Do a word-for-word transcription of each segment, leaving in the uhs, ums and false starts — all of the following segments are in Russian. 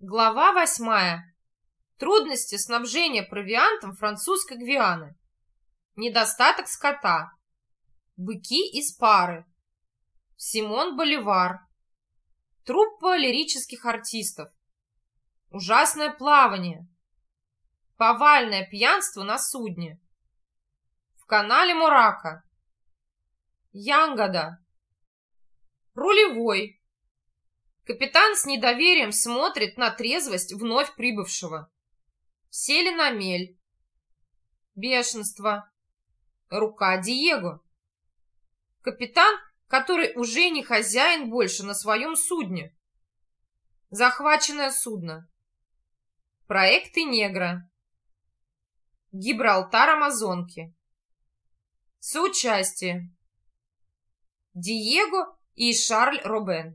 Глава восьмая. Трудности снабжения провиантом французской Гвианы. Недостаток скота. Быки из пары. Симон Боливар. Труппа лирических артистов. Ужасное плавание. Повальное пьянство на судне. В канале Мурака. Янгода. Рулевой. Капитан с недоверием смотрит на трезвость вновь прибывшего. Сели на мель. Бешенство. Рука Диего. Капитан, который уже не хозяин больше на своем судне. Захваченное судно. Проекты негра. Гибралтар Амазонки. Соучастие. Диего и Шарль Робен.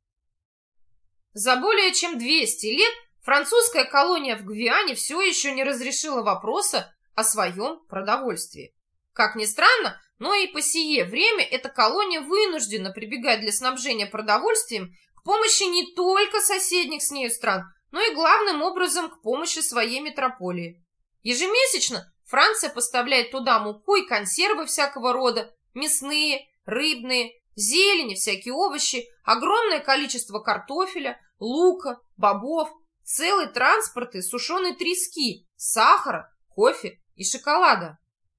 За более чем двести лет французская колония в Гвиане все еще не разрешила вопроса о своем продовольствии. Как ни странно, но и по сие время эта колония вынуждена прибегать для снабжения продовольствием к помощи не только соседних с нею стран, но и главным образом к помощи своей метрополии. Ежемесячно Франция поставляет туда муку и консервы всякого рода, мясные, рыбные, зелени, всякие овощи, огромное количество картофеля, лука, бобов, целые транспорты сушеной трески, сахара, кофе и шоколада.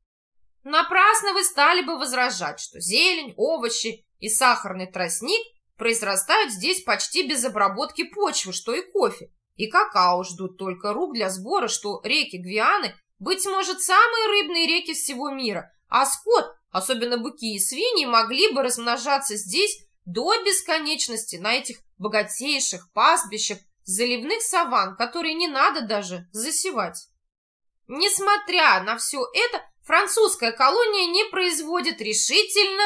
Напрасно вы стали бы возражать, что зелень, овощи и сахарный тростник произрастают здесь почти без обработки почвы, что и кофе, и какао ждут только рук для сбора, что реки Гвианы, быть может, самые рыбные реки всего мира, а скот, особенно быки и свиньи, могли бы размножаться здесь до бесконечности на этих богатейших пастбищах заливных саванн, которые не надо даже засевать. Несмотря на все это, французская колония не производит решительно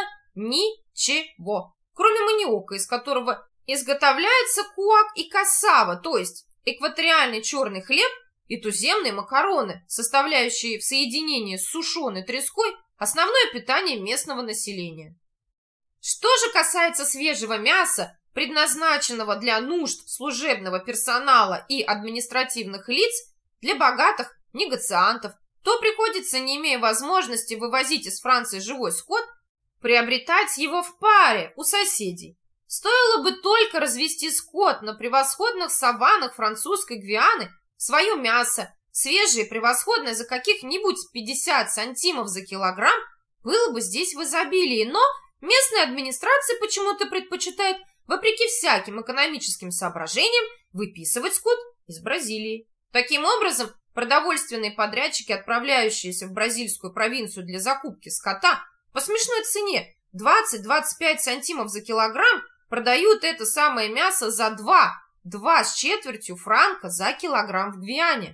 ничего, кроме маниока, из которого изготовляется куак и кассава, то есть экваториальный черный хлеб и туземные макароны, составляющие в соединении с сушеной треской основное питание местного населения. Что же касается свежего мяса, предназначенного для нужд служебного персонала и административных лиц, для богатых негациантов, то приходится, не имея возможности вывозить из Франции живой скот, приобретать его в паре у соседей. Стоило бы только развести скот на превосходных саваннах французской Гвианы, свое мясо, свежее и превосходное за каких-нибудь пятьдесят сантимов за килограмм, было бы здесь в изобилии, но местная администрация почему-то предпочитает, вопреки всяким экономическим соображениям, выписывать скот из Бразилии. Таким образом, продовольственные подрядчики, отправляющиеся в бразильскую провинцию для закупки скота, по смешной цене двадцать-двадцать пять сантимов за килограмм, продают это самое мясо за два, два с четвертью франка за килограмм в Гвиане.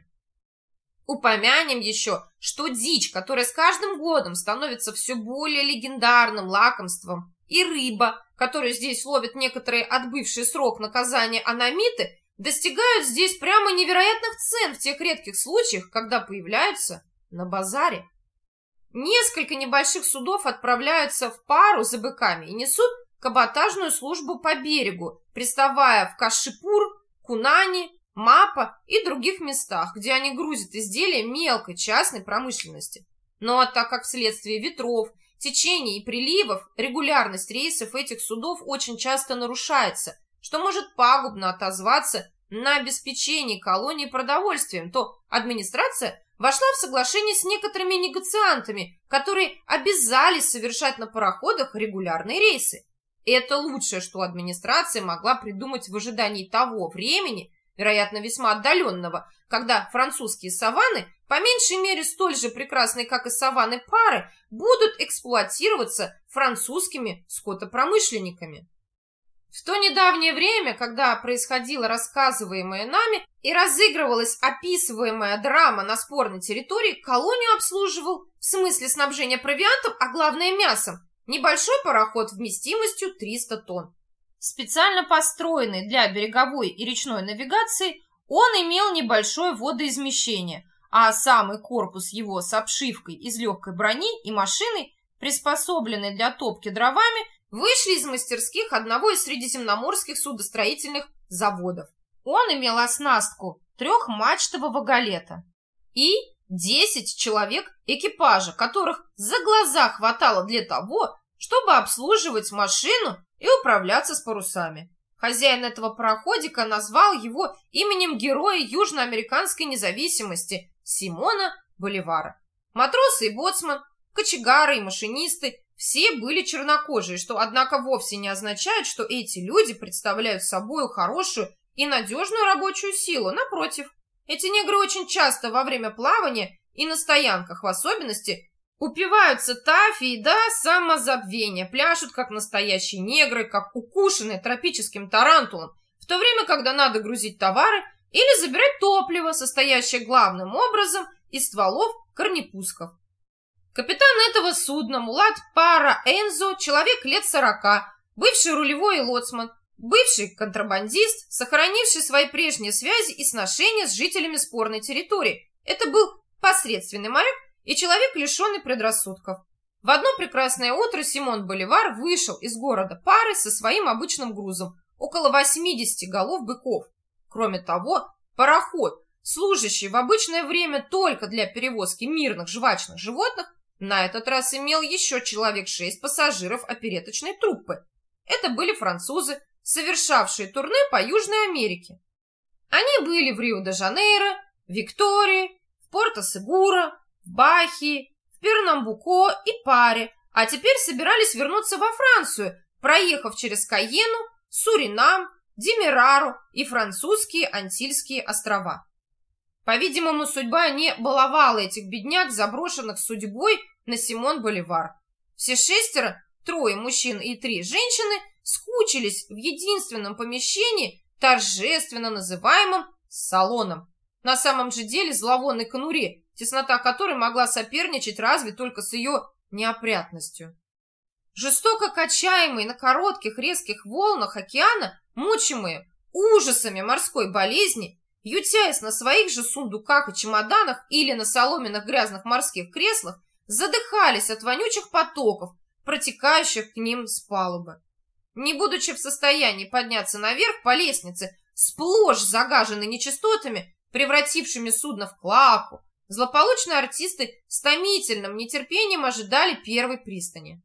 Упомянем еще, что дичь, которая с каждым годом становится все более легендарным лакомством, и рыба, которую здесь ловят некоторые отбывшие срок наказания аномиты, достигают здесь прямо невероятных цен в тех редких случаях, когда появляются на базаре. Несколько небольших судов отправляются в пару за быками и несут каботажную службу по берегу, приставая в Кашипур, Кунани, Мапа и других местах, где они грузят изделия мелкой частной промышленности. Но так как вследствие ветров, течений и приливов регулярность рейсов этих судов очень часто нарушается, что может пагубно отозваться на обеспечении колонии продовольствием, то администрация вошла в соглашение с некоторыми негациантами, которые обязались совершать на пароходах регулярные рейсы. Это лучшее, что администрация могла придумать в ожидании того времени, вероятно, весьма отдаленного, когда французские саванны, по меньшей мере столь же прекрасные, как и саванны пары, будут эксплуатироваться французскими скотопромышленниками. В то недавнее время, когда происходило рассказываемое нами и разыгрывалась описываемая драма на спорной территории, колонию обслуживал, в смысле снабжения провиантом, а главное мясом, небольшой пароход вместимостью триста тонн. Специально построенный для береговой и речной навигации, он имел небольшое водоизмещение, а самый корпус его с обшивкой из легкой брони и машиной, приспособленной для топки дровами, вышли из мастерских одного из средиземноморских судостроительных заводов. Он имел оснастку трехмачтового галета и десять человек экипажа, которых за глаза хватало для того, чтобы обслуживать машину и управляться с парусами. Хозяин этого пароходика назвал его именем героя южноамериканской независимости Симона Боливара. Матросы и боцман, кочегары и машинисты все были чернокожие, что, однако, вовсе не означает, что эти люди представляют собой хорошую и надежную рабочую силу. Напротив, эти негры очень часто во время плавания и на стоянках в особенности упиваются таффи до самозабвения, пляшут как настоящие негры, как укушенные тропическим тарантулом, в то время, когда надо грузить товары или забирать топливо, состоящее главным образом из стволов корнепусков. Капитан этого судна Мулат Пара Энзо, человек лет сорока, бывший рулевой и лоцман, бывший контрабандист, сохранивший свои прежние связи и сношения с жителями спорной территории. Это был посредственный моряк и человек, лишенный предрассудков. В одно прекрасное утро Симон Боливар вышел из города Пары со своим обычным грузом, около восьмидесяти голов быков. Кроме того, пароход, служащий в обычное время только для перевозки мирных жвачных животных, на этот раз имел еще человек шесть пассажиров опереточной труппы. Это были французы, совершавшие турне по Южной Америке. Они были в Рио-де-Жанейро, Виктории, в Порто-Сегуро, в Бахии, в Пернамбуко и Паре, а теперь собирались вернуться во Францию, проехав через Кайену, Суринам, Демерару и французские Антильские острова. По-видимому, судьба не баловала этих бедняк, заброшенных судьбой на Симон Боливар. Все шестеро, трое мужчин и три женщины, скучились в единственном помещении, торжественно называемом салоном. На самом же деле зловонной конуре, теснота которой могла соперничать разве только с ее неопрятностью. Жестоко качаемые на коротких резких волнах океана, мучимые ужасами морской болезни, ютясь на своих же сундуках и чемоданах или на соломенных грязных морских креслах, задыхались от вонючих потоков, протекающих к ним с палубы. Не будучи в состоянии подняться наверх по лестнице, сплошь загаженной нечистотами, превратившими судно в клоаку, злополучные артисты с томительным нетерпением ожидали первой пристани.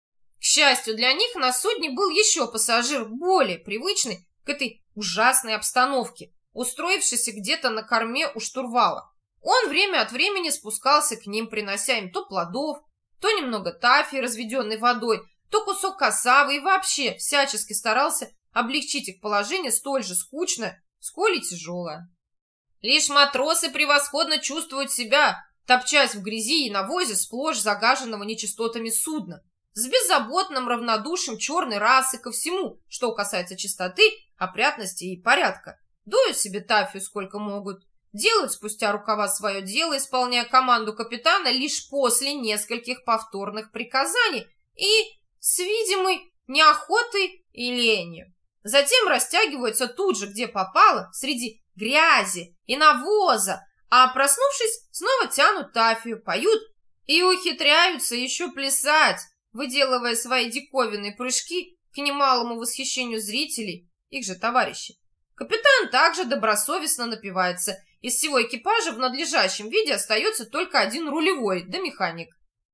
К счастью для них, на судне был еще пассажир, более привычный к этой ужасной обстановке, устроившийся где-то на корме у штурвала. Он время от времени спускался к ним, принося им то плодов, то немного таффи, разведенной водой, то кусок кассавы, и вообще всячески старался облегчить их положение, столь же скучное, сколь и тяжелое. Лишь матросы превосходно чувствуют себя, топчась в грязи и навозе сплошь загаженного нечистотами судна, с беззаботным равнодушием черной расы ко всему, что касается чистоты, опрятности и порядка. Дуют себе таффию сколько могут, делают спустя рукава свое дело, исполняя команду капитана лишь после нескольких повторных приказаний и с видимой неохотой и ленью. Затем растягиваются тут же, где попало, среди грязи и навоза, а, проснувшись, снова тянут таффию, поют и ухитряются еще плясать, выделывая свои диковинные прыжки к немалому восхищению зрителей, их же товарищей. Капитан также добросовестно напивается. Из всего экипажа в надлежащем виде остается только один рулевой, да механик.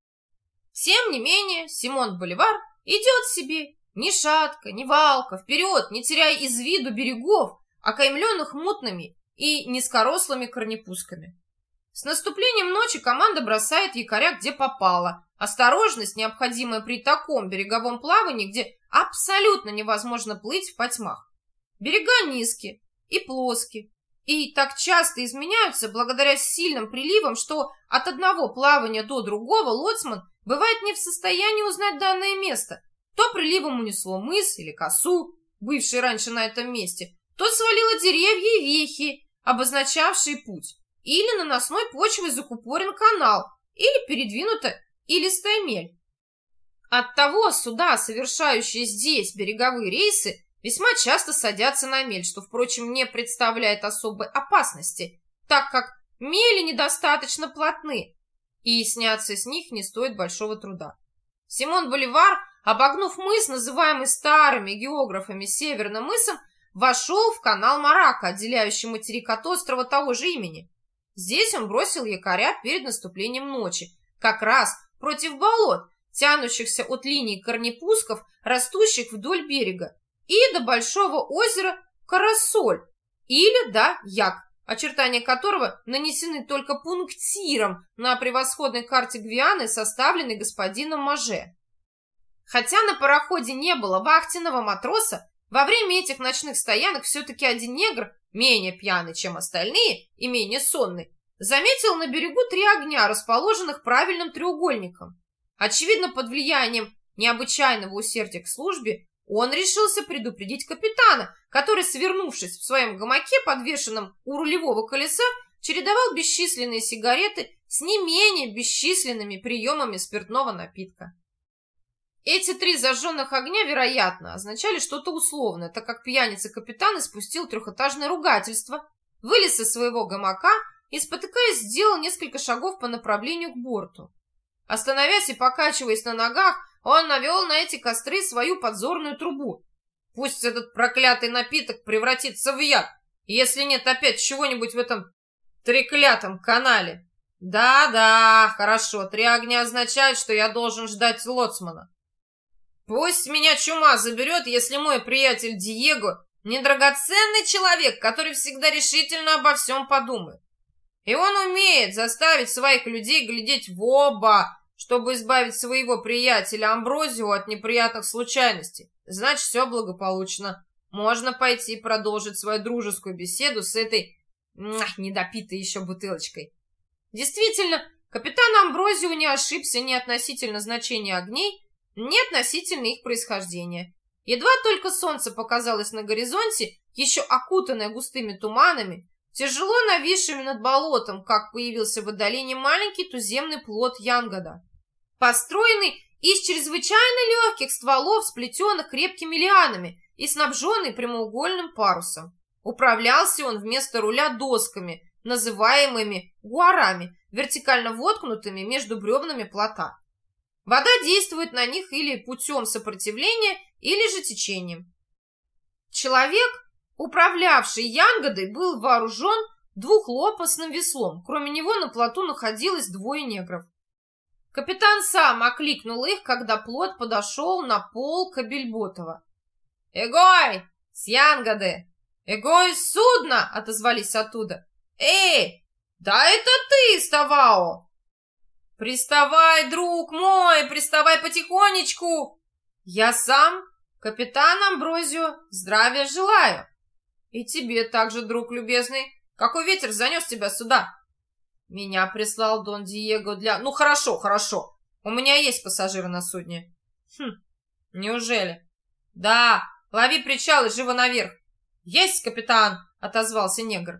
Тем не менее, Симон Боливар идет себе, ни шатка, ни валка, вперед, не теряя из виду берегов, окаймленных мутными и низкорослыми корнепусками. С наступлением ночи команда бросает якоря где попало. Осторожность, необходимая при таком береговом плавании, где абсолютно невозможно плыть в потьмах. Берега низкие и плоские, и так часто изменяются благодаря сильным приливам, что от одного плавания до другого лоцман бывает не в состоянии узнать данное место. То приливом унесло мыс или косу, бывший раньше на этом месте, то свалило деревья и вехи, обозначавшие путь, или наносной почвой закупорен канал, или передвинута илистая мель. Оттого суда, совершающие здесь береговые рейсы, весьма часто садятся на мель, что, впрочем, не представляет особой опасности, так как мели недостаточно плотны, и сняться с них не стоит большого труда. Симон Боливар, обогнув мыс, называемый старыми географами Северным мысом, вошел в канал Марака, отделяющий материк от острова того же имени. Здесь он бросил якоря перед наступлением ночи, как раз против болот, тянущихся от линии корнепусков, растущих вдоль берега, и до большого озера Карасоль, или до Як, очертания которого нанесены только пунктиром на превосходной карте Гвианы, составленной господином Маже. Хотя на пароходе не было вахтенного матроса, во время этих ночных стоянок все-таки один негр, менее пьяный, чем остальные, и менее сонный, заметил на берегу три огня, расположенных правильным треугольником. Очевидно, под влиянием необычайного усердия к службе, он решился предупредить капитана, который, свернувшись в своем гамаке, подвешенном у рулевого колеса, чередовал бесчисленные сигареты с не менее бесчисленными приемами спиртного напитка. Эти три зажженных огня, вероятно, означали что-то условное, так как пьяница-капитан испустил трехэтажное ругательство, вылез из своего гамака и, спотыкаясь, сделал несколько шагов по направлению к борту. Остановясь и покачиваясь на ногах, он навел на эти костры свою подзорную трубу. Пусть этот проклятый напиток превратится в яд, если нет опять чего-нибудь в этом треклятом канале. Да-да, хорошо, три огня означают, что я должен ждать лоцмана. Пусть меня чума заберет, если мой приятель Диего не драгоценный человек, который всегда решительно обо всем подумает. И он умеет заставить своих людей глядеть в оба, чтобы избавить своего приятеля Амброзио от неприятных случайностей. Значит, все благополучно. Можно пойти продолжить свою дружескую беседу с этой ах, недопитой еще бутылочкой. Действительно, капитан Амброзио не ошибся ни относительно значения огней, ни относительно их происхождения. Едва только солнце показалось на горизонте, еще окутанное густыми туманами, тяжело нависшими над болотом, как появился в отдалении маленький туземный плот Янгода, построенный из чрезвычайно легких стволов, сплетенных крепкими лианами и снабженный прямоугольным парусом. Управлялся он вместо руля досками, называемыми гуарами, вертикально воткнутыми между бревнами плота. Вода действует на них или путем сопротивления, или же течением. Человек, управлявший Янгодой, был вооружен двухлопастным веслом. Кроме него на плоту находилось двое негров. Капитан сам окликнул их, когда плот подошел на пол Кабельботова. «Эгой! С Янгоды! Эгой, судно!» — отозвались оттуда. «Эй! Да это ты, Ставао!» «Приставай, друг мой, приставай потихонечку!» «Я сам, капитан Амброзио, здравия желаю!» «И тебе также, друг любезный, какой ветер занес тебя сюда?» «Меня прислал Дон Диего для...» «Ну, хорошо, хорошо, у меня есть пассажиры на судне». «Хм, неужели?» «Да, лови причал и живо наверх». «Есть, капитан!» — отозвался негр.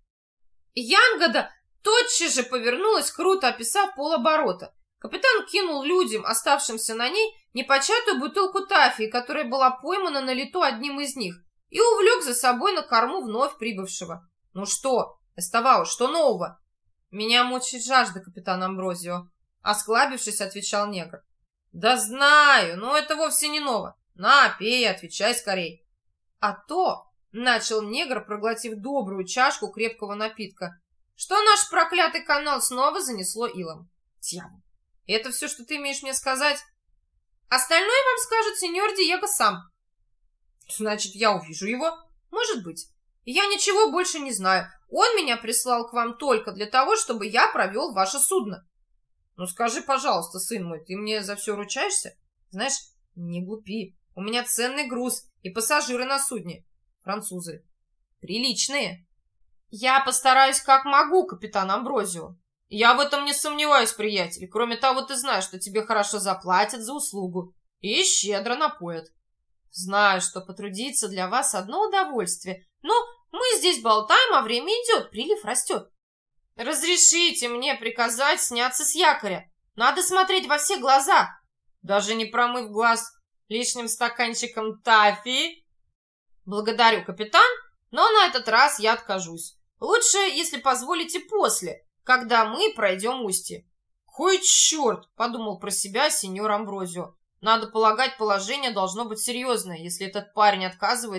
Янгода тотчас же повернулась, круто описав полоборота. Капитан кинул людям, оставшимся на ней, непочатую бутылку тафии, которая была поймана на лету одним из них, и увлек за собой на корму вновь прибывшего. «Ну что, Эставао, что нового?» «Меня мучает жажда, капитан Амброзио», — осклабившись, отвечал негр. «Да знаю, но это вовсе не ново. На, пей, отвечай скорей». «А то», — начал негр, проглотив добрую чашку крепкого напитка, «что наш проклятый канал снова занесло илом». «Дьявол! Это все, что ты имеешь мне сказать?» «Остальное вам скажет сеньор Диего сам». «Значит, я увижу его?» «Может быть. Я ничего больше не знаю. Он меня прислал к вам только для того, чтобы я провел ваше судно». «Ну скажи, пожалуйста, сын мой, ты мне за все ручаешься? Знаешь, не глупи. У меня ценный груз и пассажиры на судне. Французы. Приличные». «Я постараюсь как могу, капитан Амброзио. Я в этом не сомневаюсь, приятель. Кроме того, ты знаешь, что тебе хорошо заплатят за услугу и щедро напоят. Знаю, что потрудиться для вас одно удовольствие, но мы здесь болтаем, а время идет, прилив растет. Разрешите мне приказать сняться с якоря. Надо смотреть во все глаза, даже не промыв глаз лишним стаканчиком тафи». «Благодарю, капитан, но на этот раз я откажусь. Лучше, если позволите, после, когда мы пройдем устье». «Кой черт!» — подумал про себя сеньор Амброзио. «Надо полагать, положение должно быть серьезное, если этот парень отказывается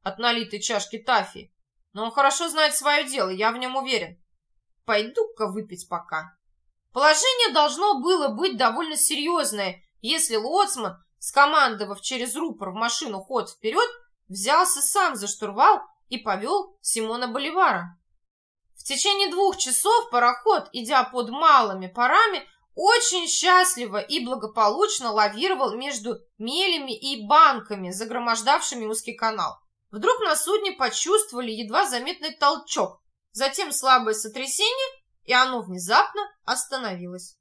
от налитой чашки тафи. Но он хорошо знает свое дело, я в нем уверен. Пойду-ка выпить пока. Положение должно было быть довольно серьезное, если лоцман, скомандовав через рупор в машину ход вперед, взялся сам за штурвал и повел Симона Боливара. В течение двух часов пароход, идя под малыми парами, очень счастливо и благополучно лавировал между мелями и банками, загромождавшими узкий канал. Вдруг на судне почувствовали едва заметный толчок, затем слабое сотрясение, и оно внезапно остановилось.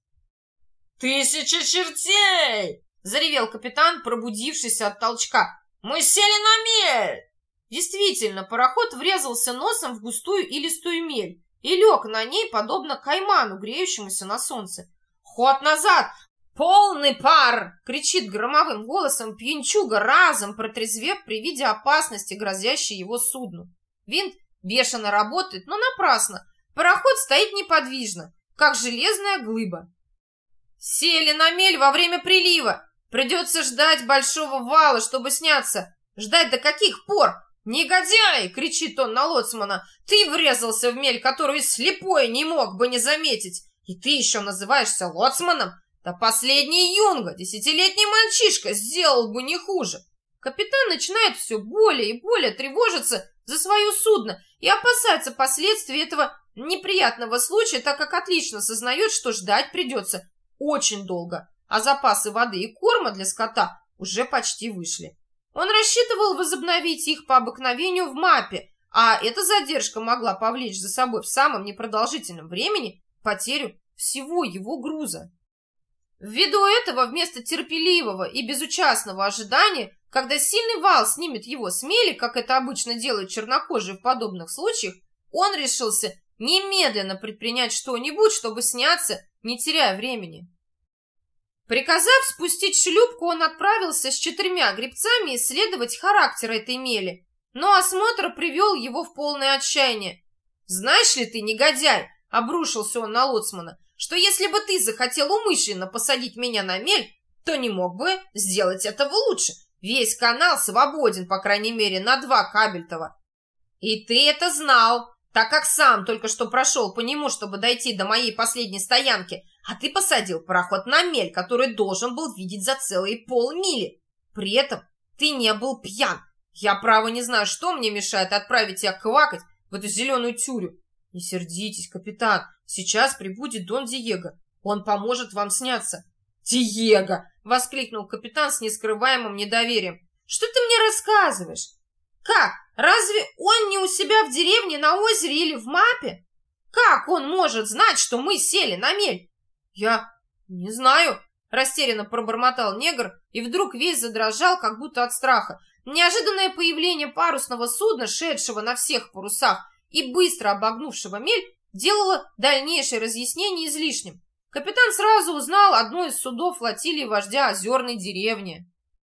«Тысяча чертей!» — заревел капитан, пробудившийся от толчка. «Мы сели на мель!» Действительно, пароход врезался носом в густую илистую мель и лег на ней, подобно кайману, греющемуся на солнце. «Ход назад! Полный пар!» — кричит громовым голосом пьянчуга, разом протрезвев при виде опасности, грозящей его судну. Винт бешено работает, но напрасно. Пароход стоит неподвижно, как железная глыба. «Сели на мель во время прилива! Придется ждать большого вала, чтобы сняться! Ждать до каких пор? Негодяй!» — кричит он на лоцмана. «Ты врезался в мель, которую слепой не мог бы не заметить! И ты еще называешься лоцманом? Да последний юнга, десятилетний мальчишка, сделал бы не хуже!» Капитан начинает все более и более тревожиться за свое судно и опасается последствий этого неприятного случая, так как отлично сознает, что ждать придется очень долго, а запасы воды и корма для скота уже почти вышли. Он рассчитывал возобновить их по обыкновению в мапе, а эта задержка могла повлечь за собой в самом непродолжительном времени потерю всего его груза. Ввиду этого, вместо терпеливого и безучастного ожидания, когда сильный вал снимет его с мели, как это обычно делают чернокожие в подобных случаях, он решился немедленно предпринять что-нибудь, чтобы сняться, не теряя времени. Приказав спустить шлюпку, он отправился с четырьмя гребцами исследовать характер этой мели, но осмотр привел его в полное отчаяние. «Знаешь ли ты, негодяй!» — обрушился он на лоцмана, «что если бы ты захотел умышленно посадить меня на мель, то не мог бы сделать этого лучше. Весь канал свободен, по крайней мере, на два кабельтова. И ты это знал, так как сам только что прошел по нему, чтобы дойти до моей последней стоянки, а ты посадил пароход на мель, который должен был видеть за целые полмили. При этом ты не был пьян. Я, право, не знаю, что мне мешает отправить тебя квакать в эту зеленую тюрю. Не сердитесь, капитан, сейчас прибудет Дон Диего. Он поможет вам сняться». «Диего!» — воскликнул капитан с нескрываемым недоверием. «Что ты мне рассказываешь? Как? Разве он не у себя в деревне на озере или в мапе? Как он может знать, что мы сели на мель?» «Я не знаю», — растерянно пробормотал негр и вдруг весь задрожал, как будто от страха. Неожиданное появление парусного судна, шедшего на всех парусах и быстро обогнувшего мель, делало дальнейшее разъяснение излишним. Капитан сразу узнал одно из судов флотилии вождя Озерной деревни.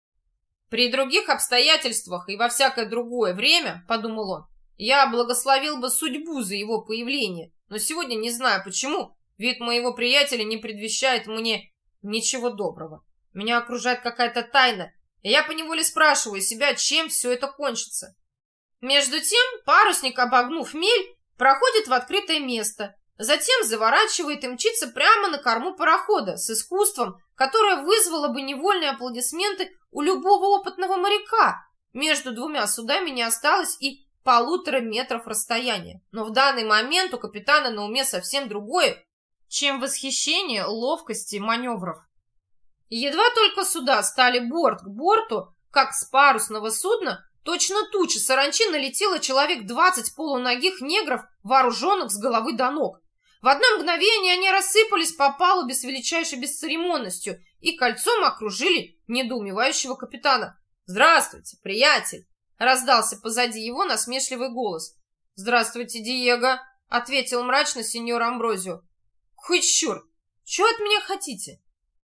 «При других обстоятельствах и во всякое другое время, — подумал он, — я благословил бы судьбу за его появление, но сегодня не знаю почему, вид моего приятеля не предвещает мне ничего доброго. Меня окружает какая-то тайна, и я поневоле спрашиваю себя, чем все это кончится». Между тем парусник, обогнув мель, проходит в открытое место, затем заворачивает и мчится прямо на корму парохода с искусством, которое вызвало бы невольные аплодисменты у любого опытного моряка. Между двумя судами не осталось и полутора метров расстояния. Но в данный момент у капитана на уме совсем другое, чем восхищение ловкости маневров. И едва только суда стали борт к борту, как с парусного судна точно туча саранчи налетело человек двадцать полуногих негров, вооруженных с головы до ног. В одно мгновение они рассыпались по палубе с величайшей бесцеремонностью и кольцом окружили недоумевающего капитана. «Здравствуйте, приятель!» — раздался позади его насмешливый голос. «Здравствуйте, Диего!» — ответил мрачно сеньор Амброзио. «Хоть черт! Чего от меня хотите?»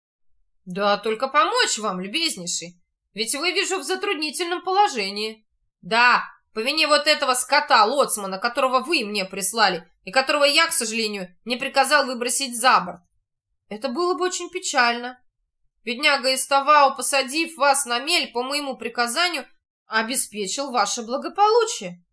«Да только помочь вам, любезнейший. Ведь вы, вижу, в затруднительном положении». «Да, по вине вот этого скота, лоцмана, которого вы мне прислали, и которого я, к сожалению, не приказал выбросить за борт». «Это было бы очень печально. Бедняга Эставао, посадив вас на мель по моему приказанию, обеспечил ваше благополучие.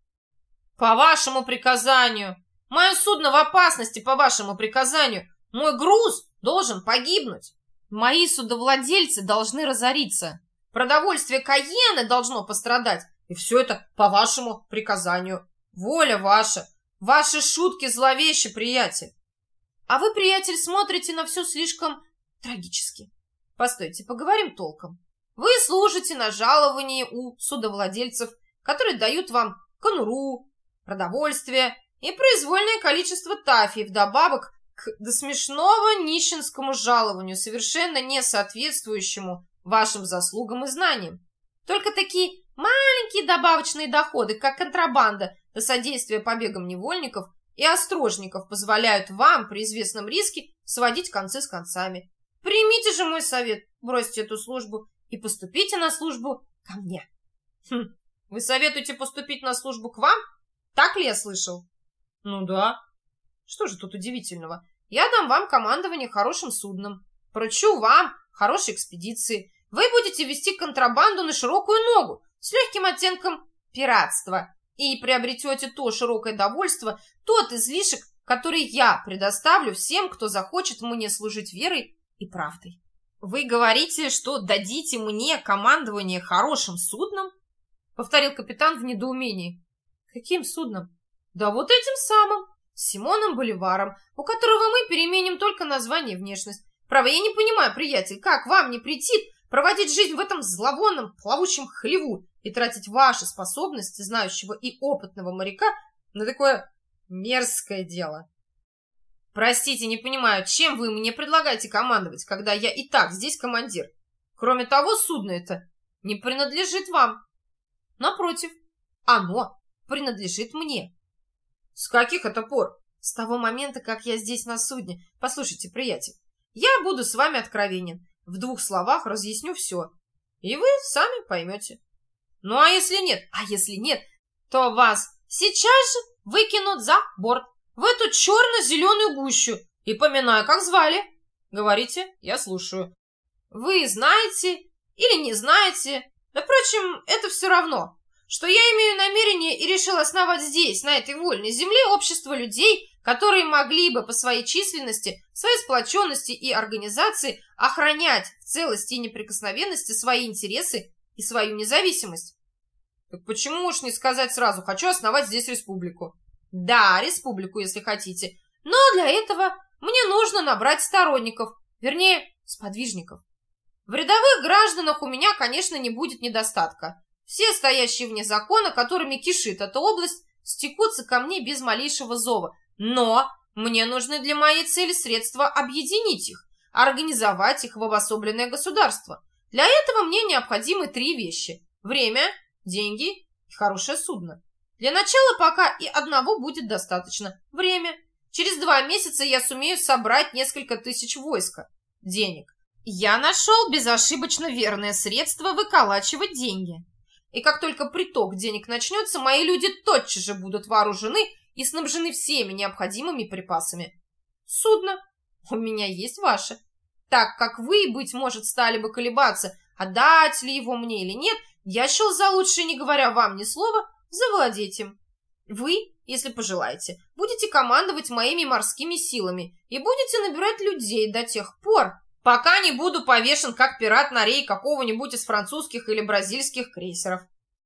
По вашему приказанию. Мое судно в опасности по вашему приказанию. Мой груз должен погибнуть. Мои судовладельцы должны разориться. Продовольствие Кайены должно пострадать. И все это по вашему приказанию. Воля ваша. Ваши шутки зловещи, приятель. А вы, приятель, смотрите на все слишком трагически. Постойте, поговорим толком. Вы служите на жаловании у судовладельцев, которые дают вам конуру, продовольствие и произвольное количество тафий вдобавок к до смешного нищенскому жалованию, совершенно не соответствующему вашим заслугам и знаниям. Только такие маленькие добавочные доходы, как контрабанда до содействия побегам невольников и острожников, позволяют вам при известном риске сводить концы с концами. Примите же мой совет, бросьте эту службу и поступите на службу ко мне. Хм, вы советуете поступить на службу к вам? Так ли я слышал? Ну да. Что же тут удивительного? Я дам вам командование хорошим судном. Поручу вам хорошей экспедиции. Вы будете вести контрабанду на широкую ногу с легким оттенком пиратства и приобретете то широкое довольство, тот излишек, который я предоставлю всем, кто захочет мне служить верой и правдой. Вы говорите, что дадите мне командование хорошим судном? Повторил капитан в недоумении. Каким судном? Да вот этим самым, Симоном Боливаром, у которого мы переменим только название и внешность. Право, я не понимаю, приятель, как вам не претит проводить жизнь в этом зловонном плавучем хлеву и тратить ваши способности знающего и опытного моряка на такое мерзкое дело. Простите, не понимаю, чем вы мне предлагаете командовать, когда я и так здесь командир? Кроме того, судно это не принадлежит вам. Напротив, оно принадлежит мне. С каких это пор? С того момента, как я здесь на судне. Послушайте, приятель, я буду с вами откровенен. В двух словах разъясню все. И вы сами поймете. Ну, а если нет? А если нет, то вас сейчас же выкинут за борт в эту черно-зеленую гущу. И поминаю, как звали. Говорите, я слушаю. Вы знаете или не знаете? Да, впрочем, это все равно, что я имею намерение и решил основать здесь, на этой вольной земле, общество людей, которые могли бы по своей численности, своей сплоченности и организации охранять в целости и неприкосновенности свои интересы и свою независимость. Так почему уж не сказать сразу, хочу основать здесь республику? Да, республику, если хотите, но для этого мне нужно набрать сторонников, вернее, сподвижников. В рядовых гражданах у меня, конечно, не будет недостатка. Все стоящие вне закона, которыми кишит эта область, стекутся ко мне без малейшего зова. Но мне нужны для моей цели средства объединить их, организовать их в обособленное государство. Для этого мне необходимы три вещи. Время, деньги и хорошее судно. Для начала пока и одного будет достаточно. Время. Через два месяца я сумею собрать несколько тысяч войска. Денег. Я нашел безошибочно верное средство выколачивать деньги. И как только приток денег начнется, мои люди тотчас же будут вооружены и снабжены всеми необходимыми припасами. Судно. У меня есть ваше. Так как вы, быть может, стали бы колебаться, отдать ли его мне или нет, я счел за лучшее, не говоря вам ни слова, завладеть им. Вы, если пожелаете, будете командовать моими морскими силами и будете набирать людей до тех пор, пока не буду повешен как пират на рее какого-нибудь из французских или бразильских крейсеров.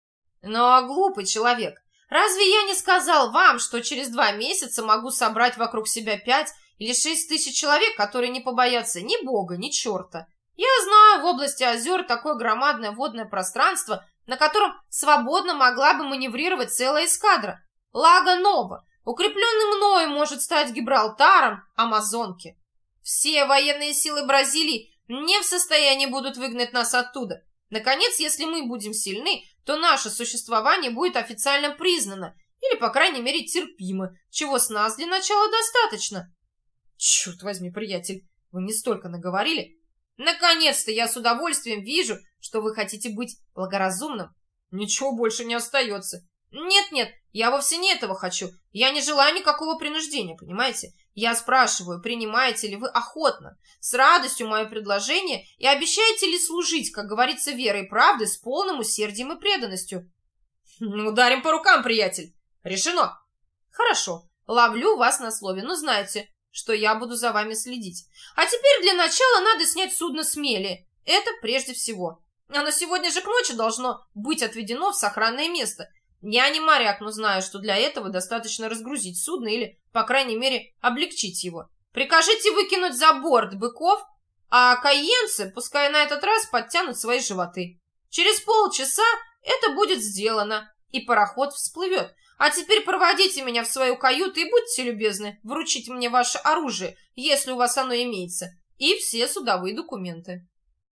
Но, глупый человек, разве я не сказал вам, что через два месяца могу собрать вокруг себя пять или шесть тысяч человек, которые не побоятся ни бога, ни черта? Я знаю в области озер такое громадное водное пространство, на котором свободно могла бы маневрировать целая эскадра. Лаго-Нова, укрепленный мною, может стать Гибралтаром Амазонки. Все военные силы Бразилии не в состоянии будут выгнать нас оттуда. Наконец, если мы будем сильны, то наше существование будет официально признано, или, по крайней мере, терпимо, чего с нас для начала достаточно. Черт возьми, приятель, вы не столько наговорили. Наконец-то я с удовольствием вижу, что вы хотите быть благоразумным. Ничего больше не остается. Нет-нет, я вовсе не этого хочу. Я не желаю никакого принуждения, понимаете? Я спрашиваю, принимаете ли вы охотно, с радостью мое предложение и обещаете ли служить, как говорится, верой и правдой с полным усердием и преданностью? Ударим по рукам, приятель. Решено. Хорошо, ловлю вас на слове, но знаете, что я буду за вами следить. А теперь для начала надо снять судно с мели. Это прежде всего. Оно сегодня же к ночи должно быть отведено в сохранное место. Я не моряк, но знаю, что для этого достаточно разгрузить судно или, по крайней мере, облегчить его. Прикажите выкинуть за борт быков, а кайенцы пускай на этот раз подтянут свои животы. Через полчаса это будет сделано, и пароход всплывет. А теперь проводите меня в свою каюту и будьте любезны вручить мне ваше оружие, если у вас оно имеется, и все судовые документы.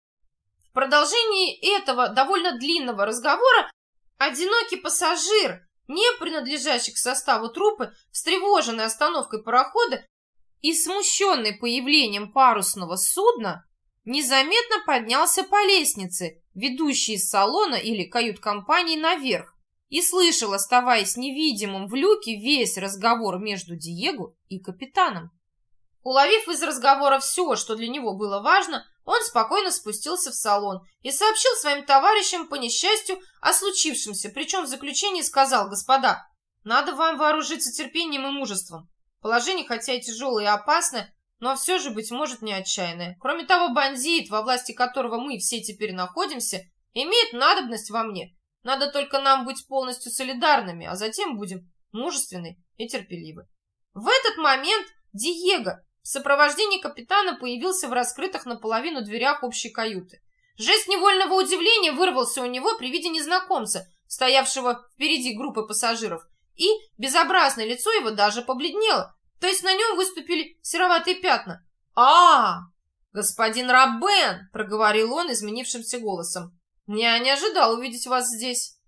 В продолжении этого довольно длинного разговора одинокий пассажир, не принадлежащий к составу труппы, встревоженный остановкой парохода и смущенный появлением парусного судна, незаметно поднялся по лестнице, ведущей из салона или кают-компании наверх, и слышал, оставаясь невидимым в люке, весь разговор между Диего и капитаном. Уловив из разговора все, что для него было важно, он спокойно спустился в салон и сообщил своим товарищам по несчастью о случившемся, причем в заключении сказал: «Господа, надо вам вооружиться терпением и мужеством. Положение хотя и тяжелое и опасное, но все же, быть может, не отчаянное. Кроме того, бандит, во власти которого мы все теперь находимся, имеет надобность во мне. Надо только нам быть полностью солидарными, а затем будем мужественны и терпеливы». В этот момент Диего в сопровождении капитана появился в раскрытых наполовину дверях общей каюты. Жест невольного удивления вырвался у него при виде незнакомца, стоявшего впереди группы пассажиров, и безобразное лицо его даже побледнело, то есть на нем выступили сероватые пятна. «А, господин Робен!» — проговорил он изменившимся голосом. «Я не ожидал увидеть вас здесь».